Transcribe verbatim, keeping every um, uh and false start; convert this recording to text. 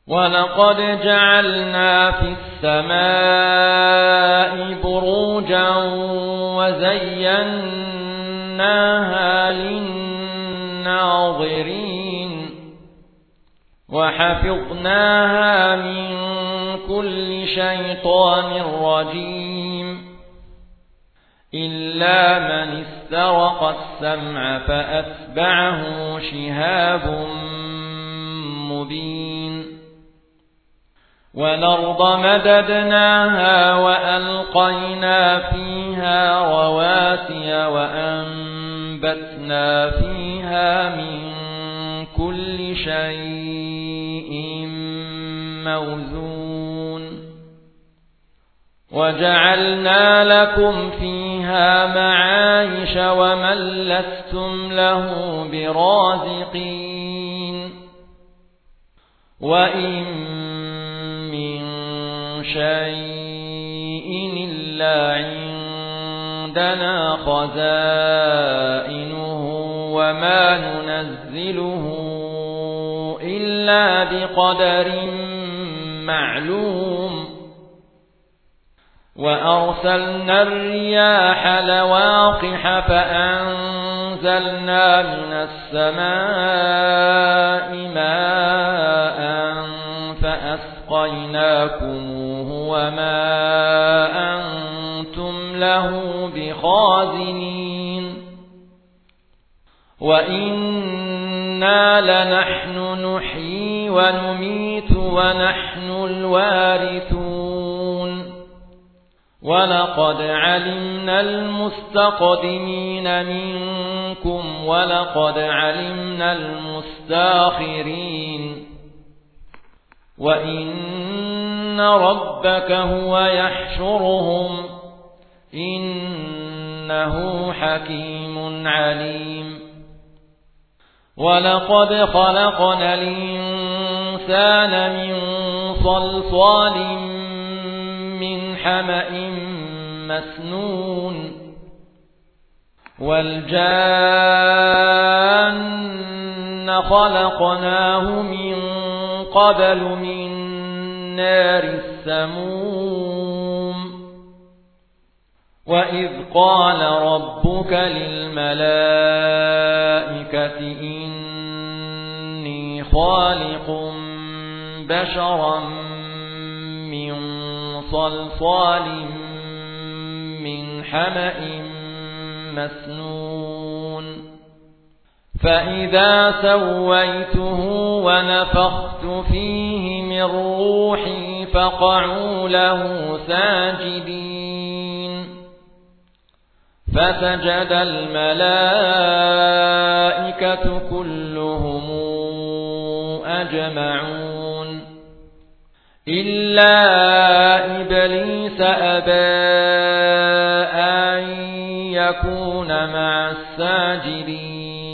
وَلَقَدْ جَعَلْنَا فِي السَّمَاءِ بُرُوجًا وَزَيَّنَّاهَا لِلنَّاظِرِينَ وَحَفِظْنَاهَا مِنْ كُلِّ شَيْطَانٍ رَجِيمٍ إِلَّا مَنِ اسْتَرَقَ السَّمْعَ فَأَتْبَعَهُ شِهَابٌ مُبِينٌ وَالْأَرْضَ مَدَدْنَاهَا وَأَلْقَيْنَا فِيهَا رَوَاسِيَ وَأَنبَتْنَا فِيهَا مِنْ كُلِّ شَيْءٍ مَوْزُونٍ وَجَعَلْنَا لَكُمْ فِيهَا مَعَايِشَ وَمَن لَّسْتُمْ لَهُ بِرَازِقِينَ وَإِن مِّن شَيْءٍ إِلَّا عِندَنَا خَزَائِنُهُ وَمَا نُنَزِّلُهُ إِلَّا بِقَدَرٍ مَّعْلُومٍ وَأَرْسَلْنَا الرِّيَاحَ لَوَاقِحَ فَأَنزَلْنَا مِنَ السَّمَاءِ مَاءً فَأَسْقَيْنَاكُمُوهُ وَمَا أَنْتُمْ لَهُ بِخَازِنِينَ وَإِنَّا لَنَحْنُ نُحْيِي وَنُمِيتُ وَنَحْنُ الْوَارِثُونَ وَلَقَدْ عَلِمْنَا الْمُسْتَقْدِمِينَ مِنكُمْ وَلَقَدْ عَلِمْنَا الْمُسْتَأْخِرِينَ وَإِنَّ رَبَّكَ هُوَ يَحْشُرُهُمْ إِنَّهُ حَكِيمٌ عَلِيمٌ وَلَقَدْ خَلَقْنَا الْإِنسَانَ مِنْ صَلْصَالٍ مِنْ حَمَإٍ مَسْنُونٍ وَالْجَانَّ خَلَقْنَاهُ مِنْ قَبْلُ مِنْ نَارِ السَّمُومِ وَإِذْ قَالَ رَبُّكَ لِلْمَلَائِكَةِ إِنِّي خَالِقٌ بَشَرًا مِنْ صَلْصَالٍ مِنْ حَمَإٍ مسنون فإذا سويته ونفخت فيه من روحي فقعوا له ساجدين فسجد الملائكة كلهم أجمعون إلا إبليس أبى أن يكون مع الساجدين